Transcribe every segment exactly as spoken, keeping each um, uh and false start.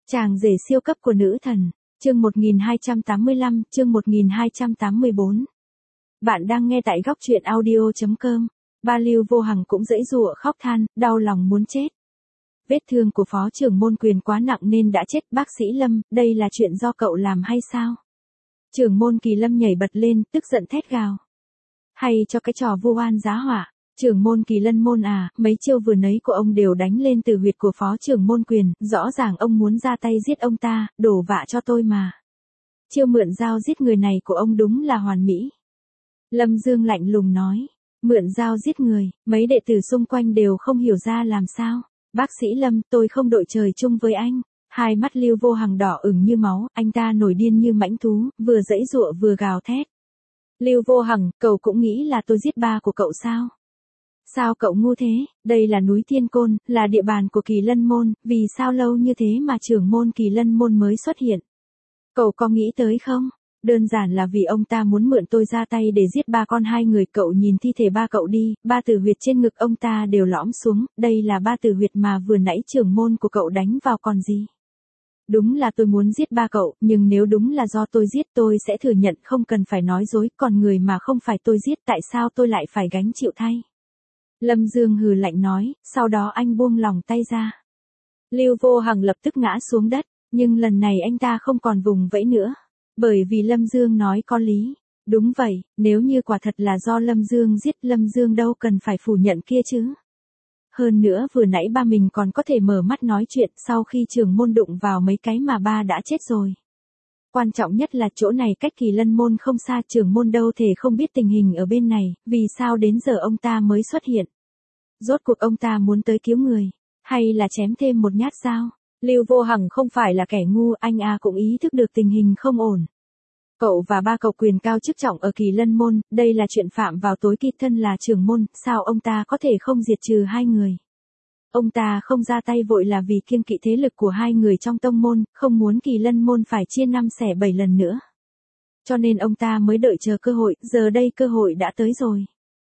Chàng rể siêu cấp của nữ thần, chương một nghìn hai trăm tám mươi lăm, chương một nghìn hai trăm tám mươi bốn. Bạn đang nghe tại góc truyện audio chấm com. Ba Lưu Vô Hằng cũng giãy giụa khóc than, đau lòng muốn chết. Vết thương của phó trưởng môn Quyền quá nặng nên đã chết. Bác sĩ Lâm, đây là chuyện do cậu làm hay sao? Trưởng môn Kỳ Lâm nhảy bật lên, tức giận thét gào. Hay cho cái trò vu oan giá họa. Trưởng môn Kỳ Lân môn à, mấy chiêu vừa nấy của ông đều đánh lên từ huyệt của phó trưởng môn Quyền, rõ ràng ông muốn ra tay giết ông ta, đổ vạ cho tôi mà. Chiêu mượn dao giết người này của ông đúng là hoàn mỹ. Lâm Dương lạnh lùng nói, mượn dao giết người, mấy đệ tử xung quanh đều không hiểu ra làm sao. Bác sĩ Lâm, tôi không đội trời chung với anh. Hai mắt Lưu Vô Hằng đỏ ửng như máu, anh ta nổi điên như mãnh thú, vừa giãy giụa vừa gào thét. Lưu Vô Hằng, cậu cũng nghĩ là tôi giết ba của cậu sao? Sao cậu ngu thế, đây là núi Thiên Côn, là địa bàn của Kỳ Lân môn, vì sao lâu như thế mà trưởng môn Kỳ Lân môn mới xuất hiện? Cậu có nghĩ tới không? Đơn giản là vì ông ta muốn mượn tôi ra tay để giết ba con hai người. Cậu nhìn thi thể ba cậu đi, ba tử huyệt trên ngực ông ta đều lõm xuống, đây là ba tử huyệt mà vừa nãy trưởng môn của cậu đánh vào còn gì. Đúng là tôi muốn giết ba cậu, nhưng nếu đúng là do tôi giết tôi sẽ thừa nhận không cần phải nói dối, còn người mà không phải tôi giết tại sao tôi lại phải gánh chịu thay. Lâm Dương hừ lạnh nói, sau đó anh buông lòng tay ra. Lưu Vô Hằng lập tức ngã xuống đất, nhưng lần này anh ta không còn vùng vẫy nữa. Bởi vì Lâm Dương nói có lý. Đúng vậy, nếu như quả thật là do Lâm Dương giết, Lâm Dương đâu cần phải phủ nhận kia chứ. Hơn nữa vừa nãy ba mình còn có thể mở mắt nói chuyện sau khi trưởng môn đụng vào mấy cái mà ba đã chết rồi. Quan trọng nhất là chỗ này cách Kỳ Lân môn không xa, trưởng môn đâu thể không biết tình hình ở bên này, vì sao đến giờ ông ta mới xuất hiện. Rốt cuộc ông ta muốn tới cứu người, hay là chém thêm một nhát dao? Lưu Vô Hằng không phải là kẻ ngu, anh a cũng ý thức được tình hình không ổn. Cậu và ba cậu quyền cao chức trọng ở Kỳ Lân môn, đây là chuyện phạm vào tối kỵ, thân là trưởng môn, sao ông ta có thể không diệt trừ hai người? Ông ta không ra tay vội là vì kiêng kỵ thế lực của hai người trong tông môn, không muốn Kỳ Lân môn phải chia năm xẻ bảy lần nữa. Cho nên ông ta mới đợi chờ cơ hội, giờ đây cơ hội đã tới rồi.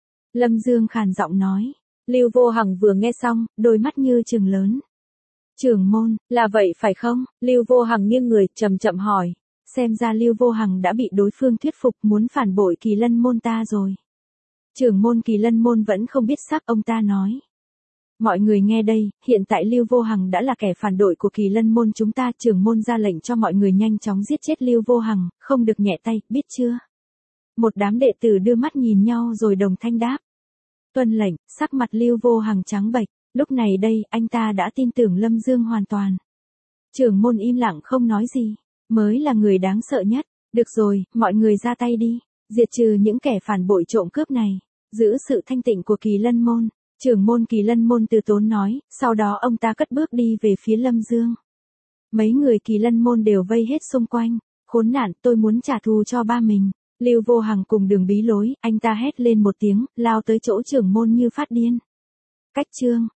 Lâm Dương khàn giọng nói. Lưu Vô Hằng vừa nghe xong, đôi mắt như trừng lớn. Trưởng môn, là vậy phải không? Lưu Vô Hằng nghiêng người, chậm chậm hỏi. Xem ra Lưu Vô Hằng đã bị đối phương thuyết phục, muốn phản bội Kỳ Lân môn ta rồi. Trưởng môn Kỳ Lân môn vẫn không biết sắc, ông ta nói. Mọi người nghe đây, hiện tại Lưu Vô Hằng đã là kẻ phản đội của Kỳ Lân môn chúng ta. Trưởng môn ra lệnh cho mọi người nhanh chóng giết chết Lưu Vô Hằng, không được nhẹ tay, biết chưa? Một đám đệ tử đưa mắt nhìn nhau rồi đồng thanh đáp. Tuân lệnh, sắc mặt Lưu Vô Hằng trắng bệch, lúc này đây, anh ta đã tin tưởng Lâm Dương hoàn toàn. Trưởng môn im lặng không nói gì, mới là người đáng sợ nhất. Được rồi, mọi người ra tay đi, diệt trừ những kẻ phản bội trộm cướp này, giữ sự thanh tịnh của Kỳ Lân môn. Trưởng môn Kỳ Lân môn từ tốn nói, sau đó ông ta cất bước đi về phía Lâm Dương. Mấy người Kỳ Lân môn đều vây hết xung quanh, khốn nạn, tôi muốn trả thù cho ba mình. Lưu Vô Hằng cùng Đường Bí Lối, anh ta hét lên một tiếng, lao tới chỗ trưởng môn như phát điên. Cách chương,